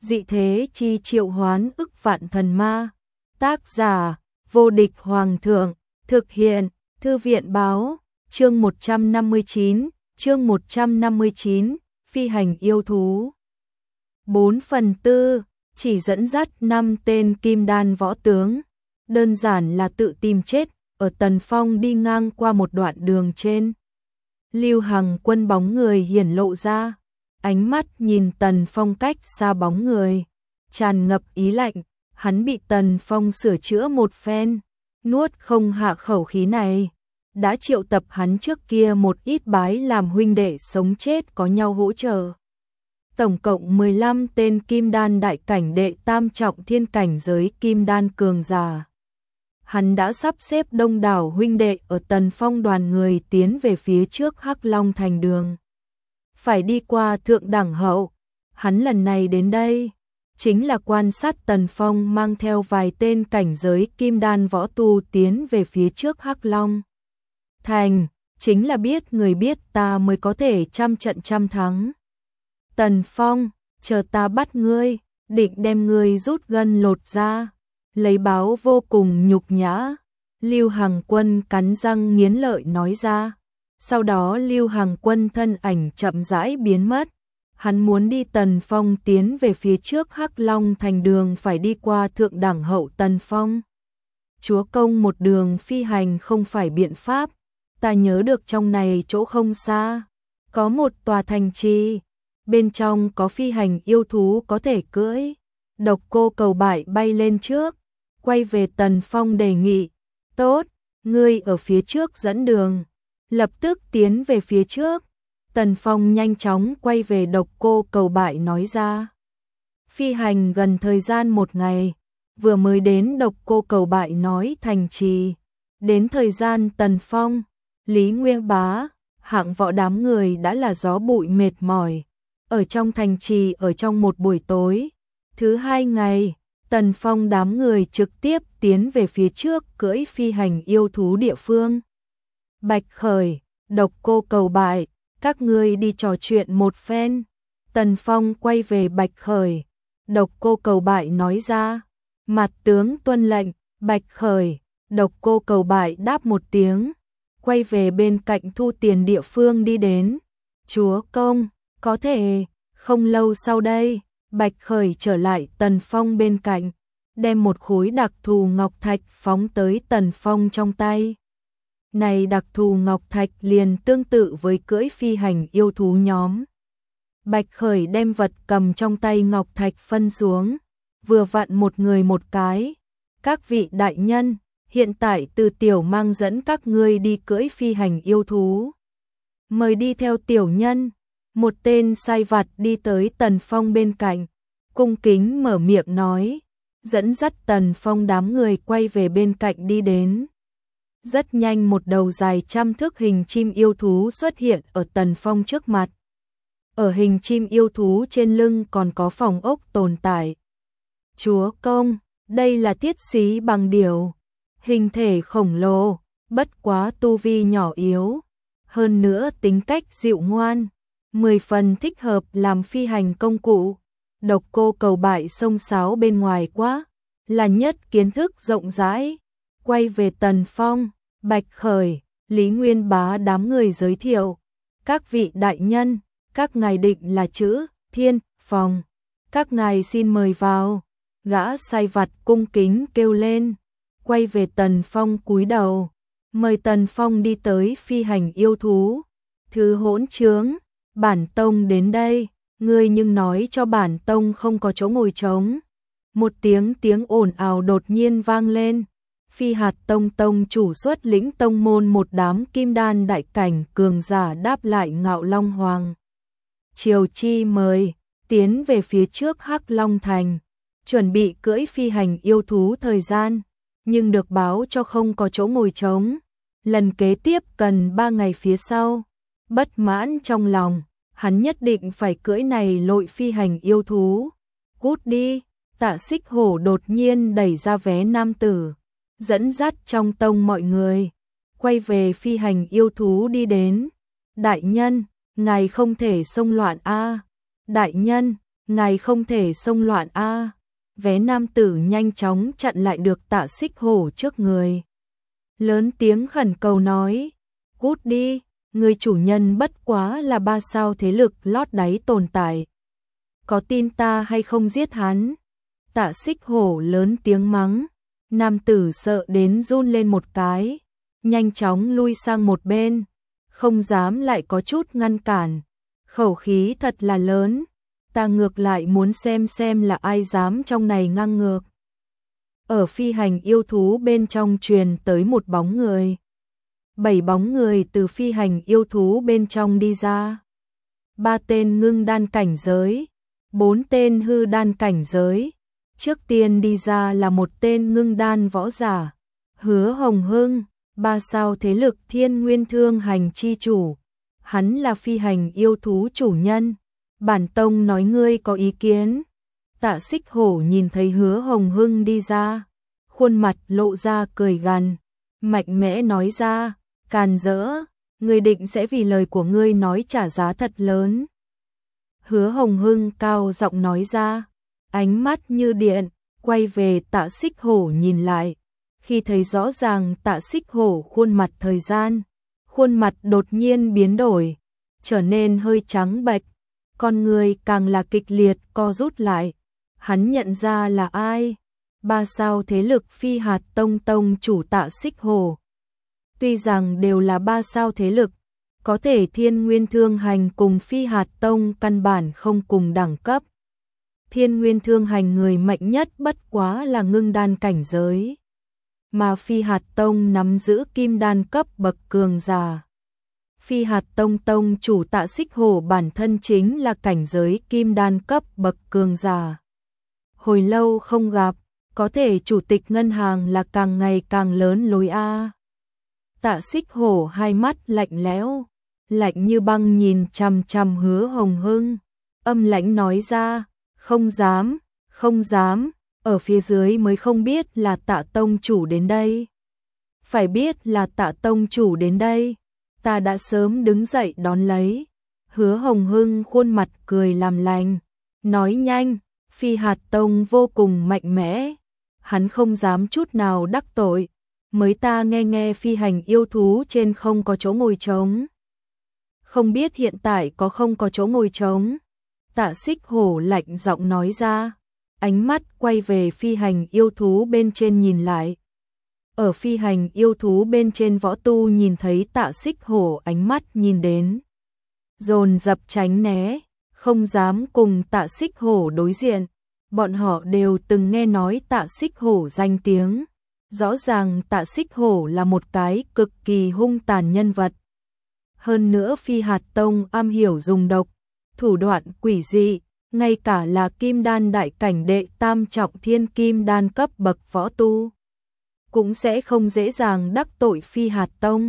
dị thế chi triệu hoán ức vạn thần ma. Tác giả, vô địch hoàng thượng, thực hiện, thư viện báo, chương 159, phi hành yêu thú. 4/4, chỉ dẫn dắt 5 tên kim đan võ tướng. Đơn giản là tự tìm chết, ở Tần Phong đi ngang qua một đoạn đường trên. Lưu Hằng Quân bóng người hiển lộ ra, ánh mắt nhìn Tần Phong cách xa bóng người, tràn ngập ý lạnh, hắn bị Tần Phong sửa chữa một phen, nuốt không hạ khẩu khí này, đã triệu tập hắn trước kia một ít bái làm huynh đệ sống chết có nhau hỗ trợ. Tổng cộng 15 tên kim đan đại cảnh đệ tam trọng thiên cảnh giới kim đan cường giả. Hắn đã sắp xếp đông đảo huynh đệ ở Tần Phong đoàn người tiến về phía trước Hắc Long thành đường. Phải đi qua thượng đẳng hậu, hắn lần này đến đây, chính là quan sát Tần Phong mang theo vài tên cảnh giới kim đan võ tu tiến về phía trước Hắc Long thành, chính là biết người biết ta mới có thể trăm trận trăm thắng. Tần Phong, chờ ta bắt ngươi, định đem ngươi rút gân lột ra, lấy báo vô cùng nhục nhã. Lưu Hằng Quân cắn răng nghiến lợi nói ra. Sau đó Lưu Hằng Quân thân ảnh chậm rãi biến mất. Hắn muốn đi Tần Phong tiến về phía trước Hắc Long thành đường phải đi qua thượng đẳng hậu Tần Phong. Chúa công một đường phi hành không phải biện pháp. Ta nhớ được trong này chỗ không xa, có một tòa thành trì, bên trong có phi hành yêu thú có thể cưỡi. Độc Cô Cầu Bại bay lên trước, quay về Tần Phong đề nghị, tốt, ngươi ở phía trước dẫn đường, lập tức tiến về phía trước. Tần Phong nhanh chóng quay về Độc Cô Cầu Bại nói ra. Phi hành gần thời gian một ngày, vừa mới đến Độc Cô Cầu Bại nói thành trì, đến thời gian Tần Phong, Lý Nguyên Bá, hạng võ đám người đã là gió bụi mệt mỏi, ở trong thành trì ở trong một buổi tối. Thứ hai ngày, Tần Phong đám người trực tiếp tiến về phía trước cưỡi phi hành yêu thú địa phương. Bạch Khởi, Độc Cô Cầu Bại, các ngươi đi trò chuyện một phen. Tần Phong quay về Bạch Khởi, Độc Cô Cầu Bại nói ra. Mặt tướng tuân lệnh. Bạch Khởi, Độc Cô Cầu Bại đáp một tiếng, quay về bên cạnh thu tiền địa phương đi đến. Chúa công, có thể. Không lâu sau đây, Bạch Khởi trở lại Tần Phong bên cạnh, đem một khối đặc thù ngọc thạch phóng tới Tần Phong trong tay. Này đặc thù ngọc thạch liền tương tự với cưỡi phi hành yêu thú nhóm. Bạch Khởi đem vật cầm trong tay ngọc thạch phân xuống, vừa vặn một người một cái. Các vị đại nhân, hiện tại Từ tiểu mang dẫn các ngươi đi cưỡi phi hành yêu thú. Mời đi theo tiểu nhân. Một tên sai vặt đi tới Tần Phong bên cạnh, cung kính mở miệng nói, dẫn dắt Tần Phong đám người quay về bên cạnh đi đến. Rất nhanh một đầu dài trăm thước hình chim yêu thú xuất hiện ở Tần Phong trước mặt. Ở hình chim yêu thú trên lưng còn có phòng ốc tồn tại. Chúa công, đây là Tiết Xí Bằng Điểu, hình thể khổng lồ, bất quá tu vi nhỏ yếu, hơn nữa tính cách dịu ngoan, 10 phần thích hợp làm phi hành công cụ. Độc Cô Cầu Bại xông xáo bên ngoài quá, là nhất kiến thức rộng rãi. Quay về Tần Phong, Bạch Khởi, Lý Nguyên Bá đám người giới thiệu. Các vị đại nhân, các ngài định là chữ Thiên Phòng, các ngài xin mời vào. Gã sai vặt cung kính kêu lên, quay về Tần Phong cúi đầu, mời Tần Phong đi tới phi hành yêu thú. Thứ hỗn trướng, bản tông đến đây, ngươi nhưng nói cho bản tông không có chỗ ngồi trống. Một tiếng ồn ào đột nhiên vang lên. Phi Hạt Tông tông chủ xuất lĩnh tông môn một đám kim đan đại cảnh cường giả đáp lại Ngạo Long Hoàng. Triều Chi mời, tiến về phía trước Hắc Long thành, chuẩn bị cưỡi phi hành yêu thú thời gian, nhưng được báo cho không có chỗ ngồi trống. Lần kế tiếp cần 3 ngày phía sau. Bất mãn trong lòng, hắn nhất định phải cưỡi này lội phi hành yêu thú. Cút đi. Tạ Xích Hổ đột nhiên đẩy ra vé nam tử, dẫn dắt trong tông mọi người, quay về phi hành yêu thú đi đến. Đại nhân, ngài không thể xông loạn a. Đại nhân, ngài không thể xông loạn a. Vé nam tử nhanh chóng chặn lại được Tạ Xích Hổ trước người. Lớn tiếng khẩn cầu nói, cút đi, người chủ nhân bất quá là 3 sao thế lực lót đáy tồn tại. Có tin ta hay không giết hắn? Tạ Xích Hổ lớn tiếng mắng, nam tử sợ đến run lên một cái, nhanh chóng lui sang một bên, không dám lại có chút ngăn cản, khẩu khí thật là lớn, ta ngược lại muốn xem là ai dám trong này ngang ngược. Ở phi hành yêu thú bên trong truyền tới một bóng người. 7 bóng người từ phi hành yêu thú bên trong đi ra. 3 tên ngưng đan cảnh giới, 4 tên hư đan cảnh giới. Trước tiên đi ra là một tên ngưng đan võ giả, Hứa Hồng Hưng, 3 sao thế lực Thiên Nguyên Thương Hành chi chủ. Hắn là phi hành yêu thú chủ nhân. Bản tông nói ngươi có ý kiến. Tạ Xích Hổ nhìn thấy Hứa Hồng Hưng đi ra, khuôn mặt lộ ra cười gằn, mạnh mẽ nói ra, càn rỡ, ngươi định sẽ vì lời của ngươi nói trả giá thật lớn. Hứa Hồng Hưng cao giọng nói ra, ánh mắt như điện, quay về Tạ Xích Hổ nhìn lại, khi thấy rõ ràng Tạ Xích Hổ khuôn mặt thời gian, khuôn mặt đột nhiên biến đổi, trở nên hơi trắng bệch, con người càng là kịch liệt co rút lại. Hắn nhận ra là ai? 3 sao thế lực Phi Hạt Tông tông chủ Tạ Xích Hổ. Tuy rằng đều là 3 sao thế lực, có thể Thiên Nguyên Thương Hành cùng Phi Hạt Tông căn bản không cùng đẳng cấp. Thiên Nguyên Thương Hành người mạnh nhất bất quá là ngưng đan cảnh giới, mà Phi Hạt Tông nắm giữ kim đan cấp bậc cường giả. Phi Hạt Tông tông chủ Tạ Xích Hổ bản thân chính là cảnh giới kim đan cấp bậc cường giả. Hồi lâu không gặp, có thể chủ tịch ngân hàng là càng ngày càng lớn lối a. Tạ Xích Hổ hai mắt lạnh lẽo, lạnh như băng nhìn chằm chằm Hứa Hồng Hưng, âm lãnh nói ra, không dám, không dám, ở phía dưới mới không biết là Tạ tông chủ đến đây. Phải biết là Tạ tông chủ đến đây, ta đã sớm đứng dậy đón lấy. Hứa Hồng Hưng khuôn mặt cười làm lành, nói nhanh, Phi Hạt Tông vô cùng mạnh mẽ, hắn không dám chút nào đắc tội, mới ta nghe phi hành yêu thú trên không có chỗ ngồi trống. Không biết hiện tại có không có chỗ ngồi trống. Tạ Xích Hổ lạnh giọng nói ra, ánh mắt quay về phi hành yêu thú bên trên nhìn lại. Ở phi hành yêu thú bên trên võ tu nhìn thấy Tạ Xích Hổ ánh mắt nhìn đến, dồn dập tránh né, không dám cùng Tạ Xích Hổ đối diện. Bọn họ đều từng nghe nói Tạ Xích Hổ danh tiếng, rõ ràng Tạ Xích Hổ là một cái cực kỳ hung tàn nhân vật. Hơn nữa Phi Hạt Tông am hiểu dùng độc, thủ đoạn quỷ dị, ngay cả là kim đan đại cảnh đệ tam trọng thiên kim đan cấp bậc võ tu cũng sẽ không dễ dàng đắc tội Phi Hạt Tông.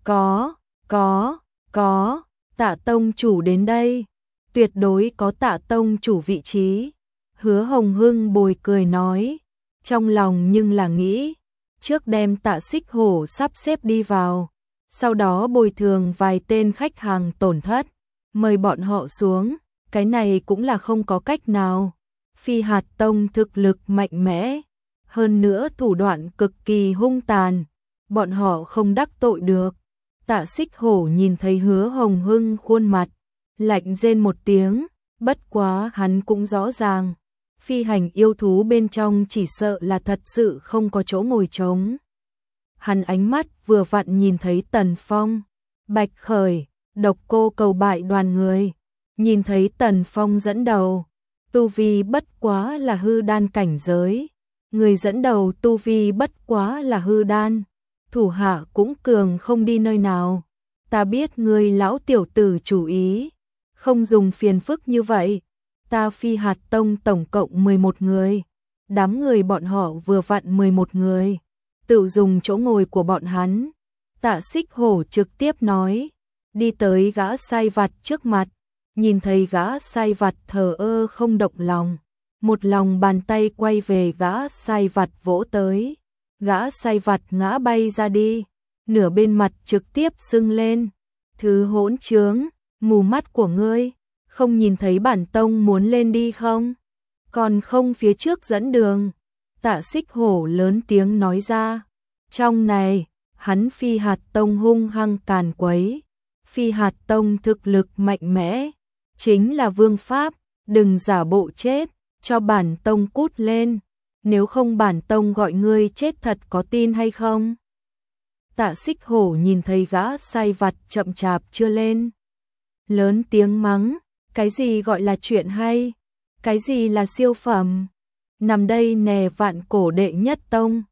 Có, Tạ tông chủ đến đây, tuyệt đối có Tạ tông chủ vị trí. Hứa Hồng Hưng bồi cười nói, trong lòng nhưng là nghĩ, trước đem Tạ Xích Hổ sắp xếp đi vào, sau đó bồi thường vài tên khách hàng tổn thất, mời bọn họ xuống, cái này cũng là không có cách nào. Phi Hạt Tông thực lực mạnh mẽ, hơn nữa thủ đoạn cực kỳ hung tàn, bọn họ không đắc tội được. Tạ Xích Hổ nhìn thấy Hứa Hồng Hưng khuôn mặt, lạnh rên một tiếng, bất quá hắn cũng rõ ràng, phi hành yêu thú bên trong chỉ sợ là thật sự không có chỗ ngồi trống. Hắn ánh mắt vừa vặn nhìn thấy Tần Phong, Bạch Khởi, Độc Cô cầu bại đoàn người, nhìn thấy Tần Phong dẫn đầu, tu vi bất quá là hư đan cảnh giới, người dẫn đầu tu vi bất quá là hư đan, thủ hạ cũng cường không đi nơi nào. Ta biết ngươi lão tiểu tử chủ ý, không dùng phiền phức như vậy. Ta Phi Hạt Tông tổng cộng 11 người, đám người bọn họ vừa vặn 11 người, tự dùng chỗ ngồi của bọn hắn. Tạ Xích Hổ trực tiếp nói, đi tới gã sai vặt trước mặt, nhìn thấy gã sai vặt thờ ơ không động lòng, một lòng bàn tay quay về gã sai vặt vỗ tới, gã sai vặt ngã bay ra đi, nửa bên mặt trực tiếp sưng lên, thứ hỗn trướng, mù mắt của ngươi. Không nhìn thấy bản tông muốn lên đi không? Còn không phía trước dẫn đường. Tạ Xích Hổ lớn tiếng nói ra. Trong này, hắn Phi Hạt Tông hung hăng càn quấy. Phi Hạt Tông thực lực mạnh mẽ, chính là vương pháp, đừng giả bộ chết, cho bản tông cút lên, nếu không bản tông gọi ngươi chết thật có tin hay không? Tạ Xích Hổ nhìn thấy gã sai vặt chậm chạp chưa lên, lớn tiếng mắng, cái gì gọi là chuyện hay, cái gì là siêu phẩm, nằm đây nè vạn cổ đệ nhất tông,